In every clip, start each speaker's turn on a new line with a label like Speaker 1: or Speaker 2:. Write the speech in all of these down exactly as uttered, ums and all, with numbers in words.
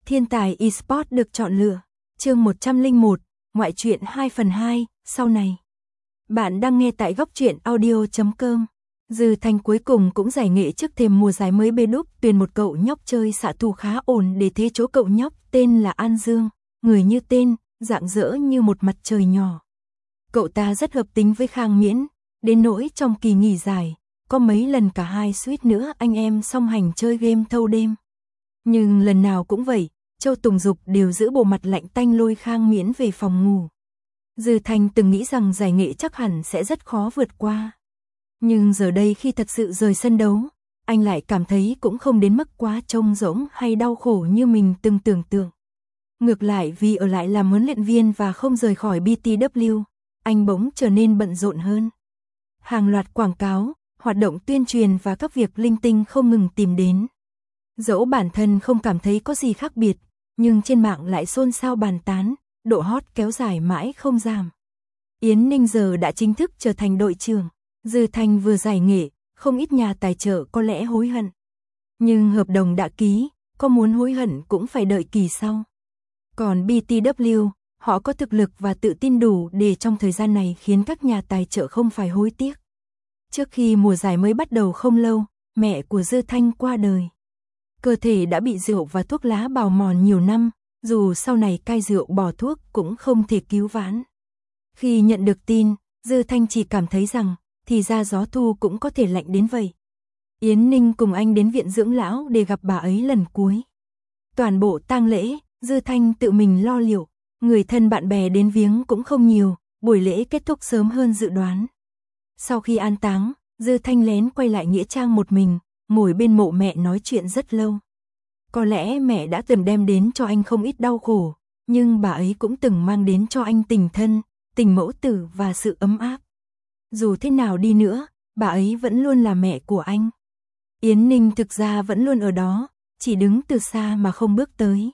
Speaker 1: Thiên tài eSports được chọn lựa. Chương một trăm lẻ một, ngoại truyện hai phần hai, sau này. Bạn đang nghe tại góc truyện audio chấm com. Dư Thanh cuối cùng cũng giải nghệ trước thềm mùa giải mới bê đúp tuyển một cậu nhóc chơi xạ thủ khá ổn để thế chỗ cậu nhóc tên là An Dương, người như tên, rạng rỡ như một mặt trời nhỏ. Cậu ta rất hợp tính với Khang Miễn, đến nỗi trong kỳ nghỉ giải, có mấy lần cả hai suýt nữa anh em song hành chơi game thâu đêm. Nhưng lần nào cũng vậy, Châu Tùng Dục đều giữ bộ mặt lạnh tanh lôi Khang Miễn về phòng ngủ. Dư Thanh từng nghĩ rằng giải nghệ chắc hẳn sẽ rất khó vượt qua. Nhưng giờ đây khi thật sự rời sân đấu, anh lại cảm thấy cũng không đến mức quá trông rỗng hay đau khổ như mình từng tưởng tượng. Ngược lại vì ở lại làm huấn luyện viên và không rời khỏi bê tê vê kép, anh bỗng trở nên bận rộn hơn. Hàng loạt quảng cáo, hoạt động tuyên truyền và các việc linh tinh không ngừng tìm đến. Dẫu bản thân không cảm thấy có gì khác biệt, nhưng trên mạng lại xôn xao bàn tán, độ hot kéo dài mãi không giảm. Yến Ninh giờ đã chính thức trở thành đội trưởng. Dư Thanh vừa giải nghệ, không ít nhà tài trợ có lẽ hối hận. Nhưng hợp đồng đã ký, có muốn hối hận cũng phải đợi kỳ sau. Còn bê tê vê kép, họ có thực lực và tự tin đủ để trong thời gian này khiến các nhà tài trợ không phải hối tiếc. Trước khi mùa giải mới bắt đầu không lâu, mẹ của Dư Thanh qua đời. Cơ thể đã bị rượu và thuốc lá bào mòn nhiều năm, dù sau này cai rượu bỏ thuốc cũng không thể cứu vãn. Khi nhận được tin, Dư Thanh chỉ cảm thấy rằng, thì ra gió thu cũng có thể lạnh đến vậy. Yến Ninh cùng anh đến viện dưỡng lão để gặp bà ấy lần cuối. Toàn bộ tang lễ, Dư Thanh tự mình lo liệu, người thân bạn bè đến viếng cũng không nhiều, buổi lễ kết thúc sớm hơn dự đoán. Sau khi an táng, Dư Thanh lén quay lại nghĩa trang một mình, ngồi bên mộ mẹ nói chuyện rất lâu. Có lẽ mẹ đã từng đem đến cho anh không ít đau khổ, nhưng bà ấy cũng từng mang đến cho anh tình thân, tình mẫu tử và sự ấm áp. Dù thế nào đi nữa, bà ấy vẫn luôn là mẹ của anh. Yến Ninh thực ra vẫn luôn ở đó, chỉ đứng từ xa mà không bước tới.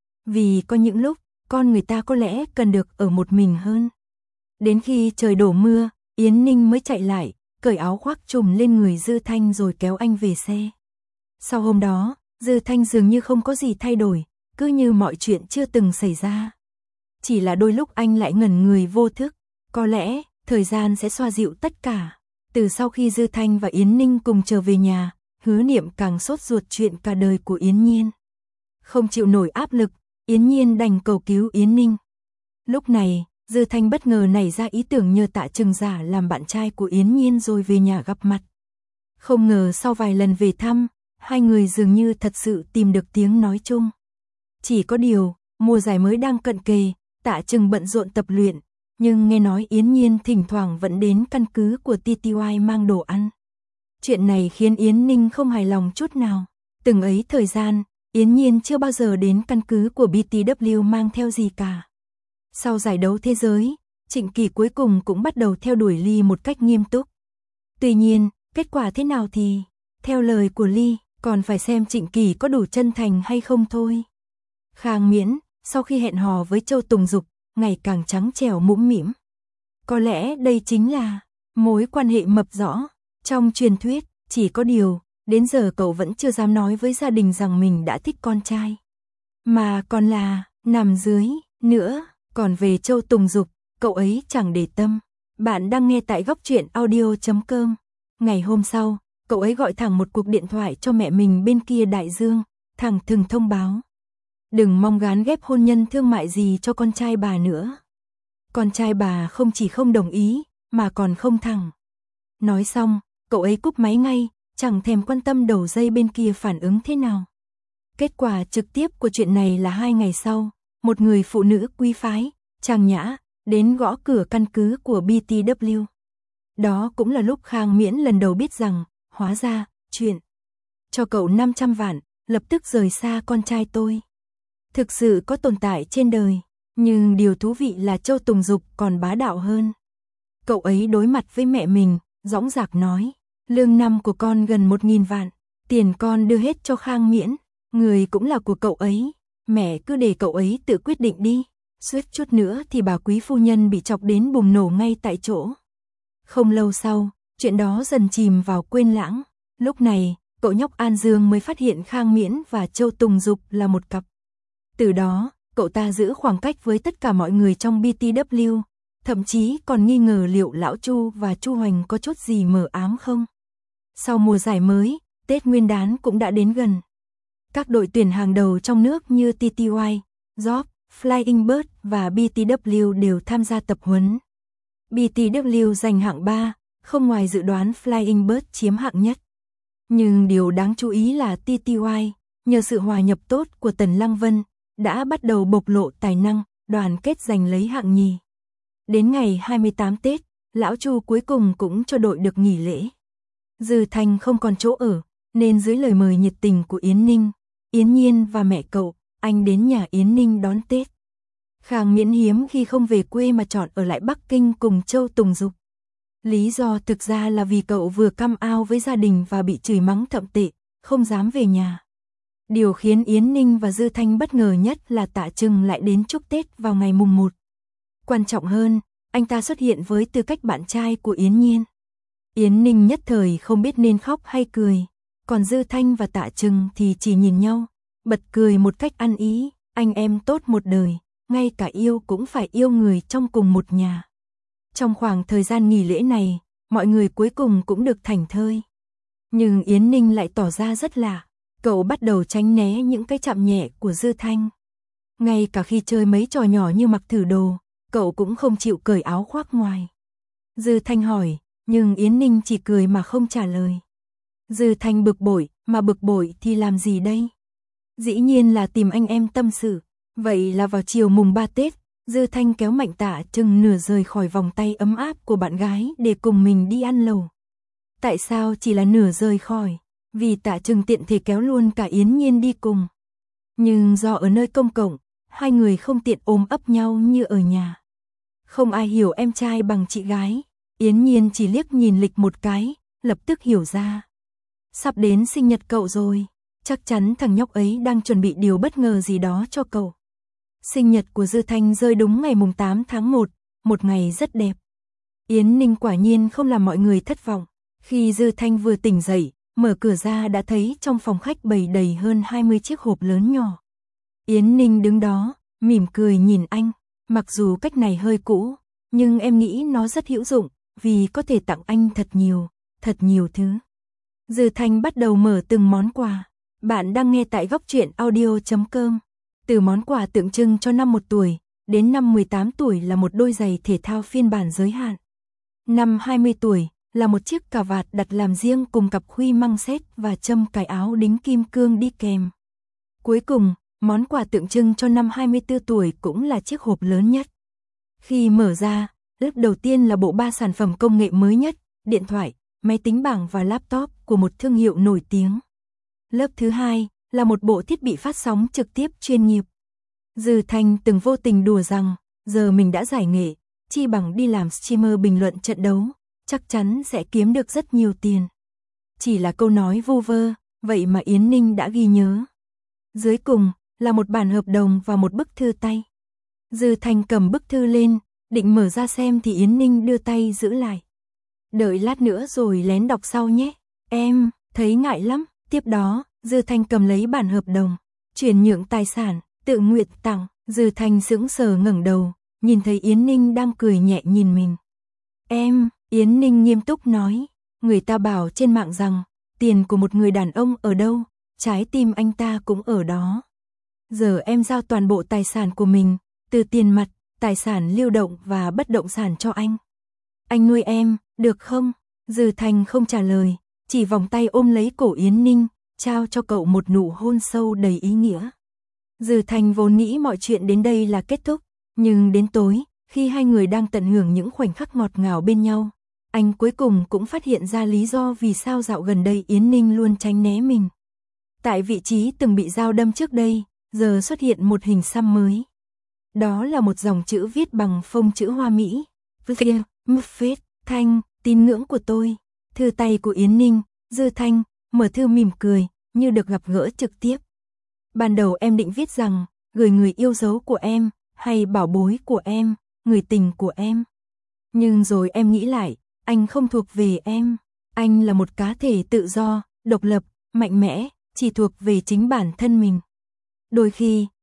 Speaker 1: Vì có những lúc, con người ta có lẽ cần được ở một mình hơn. Đến khi trời đổ mưa, Yến Ninh mới chạy lại, cởi áo khoác trùm lên người Dư Thanh rồi kéo anh về xe. Sau hôm đó, Dư Thanh dường như không có gì thay đổi, cứ như mọi chuyện chưa từng xảy ra. Chỉ là đôi lúc anh lại ngẩn người vô thức, có lẽ thời gian sẽ xoa dịu tất cả. Từ sau khi Dư Thanh và Yến Ninh cùng trở về nhà, Hứa Niệm càng sốt ruột chuyện cả đời của Yến Nhiên. Không chịu nổi áp lực, Yến Nhiên đành cầu cứu Yến Ninh. Lúc này, Dư Thanh bất ngờ nảy ra ý tưởng nhờ Tạ Trừng giả làm bạn trai của Yến Nhiên rồi về nhà gặp mặt. Không ngờ sau vài lần về thăm, hai người dường như thật sự tìm được tiếng nói chung. Chỉ có điều, mùa giải mới đang cận kề, Tạ Trừng bận rộn tập luyện, nhưng nghe nói Yến Nhiên thỉnh thoảng vẫn đến căn cứ của tê tê i mang đồ ăn. Chuyện này khiến Yến Ninh không hài lòng chút nào. Từng ấy thời gian, Yến Nhiên chưa bao giờ đến căn cứ của bê tê vê kép mang theo gì cả. Sau giải đấu thế giới, Trịnh Kỳ cuối cùng cũng bắt đầu theo đuổi Ly một cách nghiêm túc. Tuy nhiên, kết quả thế nào thì, theo lời của Ly, còn phải xem Trịnh Kỳ có đủ chân thành hay không thôi. Khang Miễn, sau khi hẹn hò với Châu Tùng Dục, ngày càng trắng trẻo mũm mĩm. Có lẽ đây chính là mối quan hệ mập rõ trong truyền thuyết, chỉ có điều, đến giờ cậu vẫn chưa dám nói với gia đình rằng mình đã thích con trai. Mà còn là, nằm dưới, nữa, còn về Châu Tùng Dục, cậu ấy chẳng để tâm. Bạn đang nghe tại góc truyện audio chấm com. Ngày hôm sau, cậu ấy gọi thẳng một cuộc điện thoại cho mẹ mình bên kia đại dương, thẳng thừng thông báo. Đừng mong gán ghép hôn nhân thương mại gì cho con trai bà nữa. Con trai bà không chỉ không đồng ý, mà còn không thẳng. Nói xong, cậu ấy cúp máy ngay, chẳng thèm quan tâm đầu dây bên kia phản ứng thế nào. Kết quả trực tiếp của chuyện này là hai ngày sau, một người phụ nữ quý phái, trang nhã, đến gõ cửa căn cứ của bê tê vê kép. Đó cũng là lúc Khang Miễn lần đầu biết rằng, hóa ra, chuyện cho cậu năm trăm vạn, lập tức rời xa con trai tôi. Thực sự có tồn tại trên đời, nhưng điều thú vị là Châu Tùng Dục còn bá đạo hơn. Cậu ấy đối mặt với mẹ mình, dõng dạc nói, lương năm của con gần một nghìn vạn, tiền con đưa hết cho Khang Miễn, người cũng là của cậu ấy, mẹ cứ để cậu ấy tự quyết định đi, suýt chút nữa thì bà quý phu nhân bị chọc đến bùng nổ ngay tại chỗ. Không lâu sau, chuyện đó dần chìm vào quên lãng, lúc này, cậu nhóc An Dương mới phát hiện Khang Miễn và Châu Tùng Dục là một cặp. Từ đó, cậu ta giữ khoảng cách với tất cả mọi người trong bê tê vê, thậm chí còn nghi ngờ liệu lão Chu và Chu Hoành có chút gì mờ ám không. Sau mùa giải mới, Tết Nguyên đán cũng đã đến gần. Các đội tuyển hàng đầu trong nước như tê tê i, Job, Flying Bird và bê tê vê đều tham gia tập huấn. bê tê vê giành hạng ba, không ngoài dự đoán Flying Bird chiếm hạng nhất. Nhưng điều đáng chú ý là tê tê i, nhờ sự hòa nhập tốt của Tần Lăng Vân, đã bắt đầu bộc lộ tài năng, đoàn kết giành lấy hạng nhì. Đến ngày hai mươi tám Tết, lão Chu cuối cùng cũng cho đội được nghỉ lễ. Dư Thanh không còn chỗ ở, nên dưới lời mời nhiệt tình của Yến Ninh, Yến Nhiên và mẹ cậu, anh đến nhà Yến Ninh đón Tết. Khang Miễn hiếm khi không về quê mà chọn ở lại Bắc Kinh cùng Châu Tùng Dục. Lý do thực ra là vì cậu vừa căm ao với gia đình và bị chửi mắng thậm tệ, không dám về nhà. Điều khiến Yến Ninh và Dư Thanh bất ngờ nhất là Tạ Trừng lại đến chúc Tết vào ngày mùng một. Quan trọng hơn, anh ta xuất hiện với tư cách bạn trai của Yến Nhiên. Yến Ninh nhất thời không biết nên khóc hay cười, còn Dư Thanh và Tạ Trừng thì chỉ nhìn nhau, bật cười một cách ăn ý, anh em tốt một đời, ngay cả yêu cũng phải yêu người trong cùng một nhà. Trong khoảng thời gian nghỉ lễ này, mọi người cuối cùng cũng được thảnh thơi. Nhưng Yến Ninh lại tỏ ra rất lạ, cậu bắt đầu tránh né những cái chạm nhẹ của Dư Thanh. Ngay cả khi chơi mấy trò nhỏ như mặc thử đồ, cậu cũng không chịu cởi áo khoác ngoài. Dư Thanh hỏi, nhưng Yến Ninh chỉ cười mà không trả lời. Dư Thanh bực bội, mà bực bội thì làm gì đây? Dĩ nhiên là tìm anh em tâm sự. Vậy là vào chiều mùng ba Tết, Dư Thanh kéo mạnh Tạ Trừng nửa rời khỏi vòng tay ấm áp của bạn gái để cùng mình đi ăn lẩu. Tại sao chỉ là nửa rời khỏi? Vì Tạ Trừng tiện thể kéo luôn cả Yến Nhiên đi cùng. Nhưng do ở nơi công cộng, hai người không tiện ôm ấp nhau như ở nhà. Không ai hiểu em trai bằng chị gái. Yến Nhiên chỉ liếc nhìn lịch một cái, lập tức hiểu ra. Sắp đến sinh nhật cậu rồi, chắc chắn thằng nhóc ấy đang chuẩn bị điều bất ngờ gì đó cho cậu. Sinh nhật của Dư Thanh rơi đúng ngày mùng tám tháng một, một ngày rất đẹp. Yến Ninh quả nhiên không làm mọi người thất vọng. Khi Dư Thanh vừa tỉnh dậy, mở cửa ra đã thấy trong phòng khách bày đầy hơn hai mươi chiếc hộp lớn nhỏ. Yến Ninh đứng đó, mỉm cười nhìn anh, mặc dù cách này hơi cũ, nhưng em nghĩ nó rất hữu dụng, vì có thể tặng anh thật nhiều, thật nhiều thứ. Dư Thanh bắt đầu mở từng món quà. Bạn đang nghe tại góc truyện audio chấm com. Từ món quà tượng trưng cho năm một tuổi, đến năm mười tám tuổi là một đôi giày thể thao phiên bản giới hạn. Năm hai mươi tuổi là một chiếc cà vạt đặt làm riêng cùng cặp khuy măng xét và châm cài áo đính kim cương đi kèm. Cuối cùng, món quà tượng trưng cho năm hai mươi tư tuổi cũng là chiếc hộp lớn nhất. Khi mở ra, lớp đầu tiên là bộ ba sản phẩm công nghệ mới nhất, điện thoại, máy tính bảng và laptop của một thương hiệu nổi tiếng. Lớp thứ hai là một bộ thiết bị phát sóng trực tiếp chuyên nghiệp. Dư Thanh từng vô tình đùa rằng, giờ mình đã giải nghệ, chi bằng đi làm streamer bình luận trận đấu, chắc chắn sẽ kiếm được rất nhiều tiền. Chỉ là câu nói vu vơ, vậy mà Yến Ninh đã ghi nhớ. Dưới cùng là một bản hợp đồng và một bức thư tay. Dư Thanh cầm bức thư lên, định mở ra xem thì Yến Ninh đưa tay giữ lại. Đợi lát nữa rồi lén đọc sau nhé. Em, thấy ngại lắm. Tiếp đó, Dư Thanh cầm lấy bản hợp đồng, chuyển nhượng tài sản, tự nguyện tặng. Dư Thanh sững sờ ngẩng đầu, nhìn thấy Yến Ninh đang cười nhẹ nhìn mình. Em, Yến Ninh nghiêm túc nói, người ta bảo trên mạng rằng, tiền của một người đàn ông ở đâu, trái tim anh ta cũng ở đó. Giờ em giao toàn bộ tài sản của mình, từ tiền mặt, tài sản lưu động và bất động sản cho anh. Anh nuôi em, được không? Dư Thanh không trả lời, chỉ vòng tay ôm lấy cổ Yến Ninh, trao cho cậu một nụ hôn sâu đầy ý nghĩa. Dư Thanh vốn nghĩ mọi chuyện đến đây là kết thúc, nhưng đến tối, khi hai người đang tận hưởng những khoảnh khắc ngọt ngào bên nhau, anh cuối cùng cũng phát hiện ra lý do vì sao dạo gần đây Yến Ninh luôn tránh né mình. Tại vị trí từng bị dao đâm trước đây, giờ xuất hiện một hình xăm mới. Đó là một dòng chữ viết bằng phông chữ hoa Mỹ. Muffet, Thanh, tín ngưỡng của tôi. Thư tay của Yến Ninh, Dư Thanh, mở thư mỉm cười, như được gặp gỡ trực tiếp. Ban đầu em định viết rằng, gửi người yêu dấu của em, hay bảo bối của em, người tình của em. Nhưng rồi em nghĩ lại, anh không thuộc về em. Anh là một cá thể tự do, độc lập, mạnh mẽ, chỉ thuộc về chính bản thân mình. Đôi khi,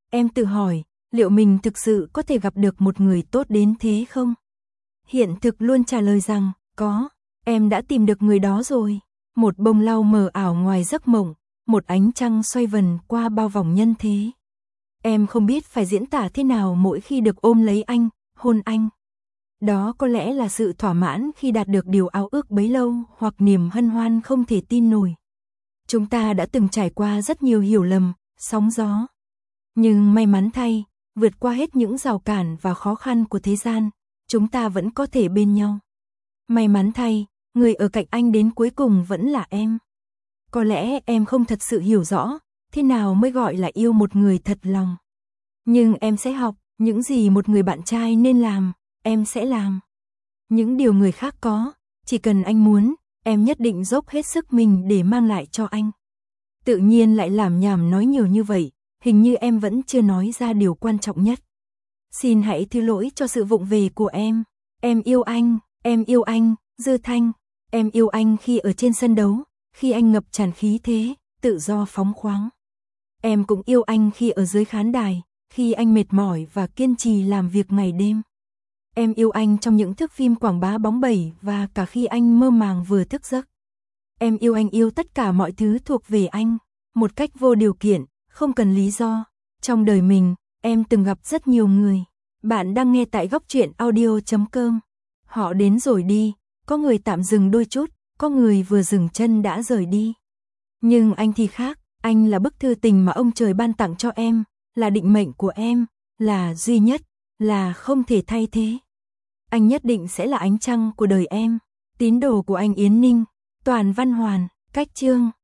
Speaker 1: em tự hỏi, liệu mình thực sự có thể gặp được một người tốt đến thế không? Hiện thực luôn trả lời rằng, có, em đã tìm được người đó rồi. Một bông lau mờ ảo ngoài giấc mộng, một ánh trăng xoay vần qua bao vòng nhân thế. Em không biết phải diễn tả thế nào mỗi khi được ôm lấy anh, hôn anh. Đó có lẽ là sự thỏa mãn khi đạt được điều ao ước bấy lâu, hoặc niềm hân hoan không thể tin nổi. Chúng ta đã từng trải qua rất nhiều hiểu lầm, sóng gió. Nhưng may mắn thay, vượt qua hết những rào cản và khó khăn của thế gian, chúng ta vẫn có thể bên nhau. May mắn thay, người ở cạnh anh đến cuối cùng vẫn là em. Có lẽ em không thật sự hiểu rõ, thế nào mới gọi là yêu một người thật lòng. Nhưng em sẽ học, những gì một người bạn trai nên làm, em sẽ làm. Những điều người khác có, chỉ cần anh muốn, em nhất định dốc hết sức mình để mang lại cho anh. Tự nhiên lại làm nhảm nói nhiều như vậy, hình như em vẫn chưa nói ra điều quan trọng nhất. Xin hãy thứ lỗi cho sự vụng về của em. Em yêu anh, em yêu anh, Dư Thanh. Em yêu anh khi ở trên sân đấu, khi anh ngập tràn khí thế, tự do phóng khoáng. Em cũng yêu anh khi ở dưới khán đài, khi anh mệt mỏi và kiên trì làm việc ngày đêm. Em yêu anh trong những thước phim quảng bá bóng bẩy và cả khi anh mơ màng vừa thức giấc. Em yêu anh yêu tất cả mọi thứ thuộc về anh, một cách vô điều kiện, không cần lý do. Trong đời mình, em từng gặp rất nhiều người. Bạn đang nghe tại góc truyện audio chấm com. Họ đến rồi đi, có người tạm dừng đôi chút, có người vừa dừng chân đã rời đi. Nhưng anh thì khác, anh là bức thư tình mà ông trời ban tặng cho em, là định mệnh của em, là duy nhất, là không thể thay thế. Anh nhất định sẽ là ánh trăng của đời em. Tín đồ của anh Yến Ninh, Toàn Văn Hoàn, Cách Chương.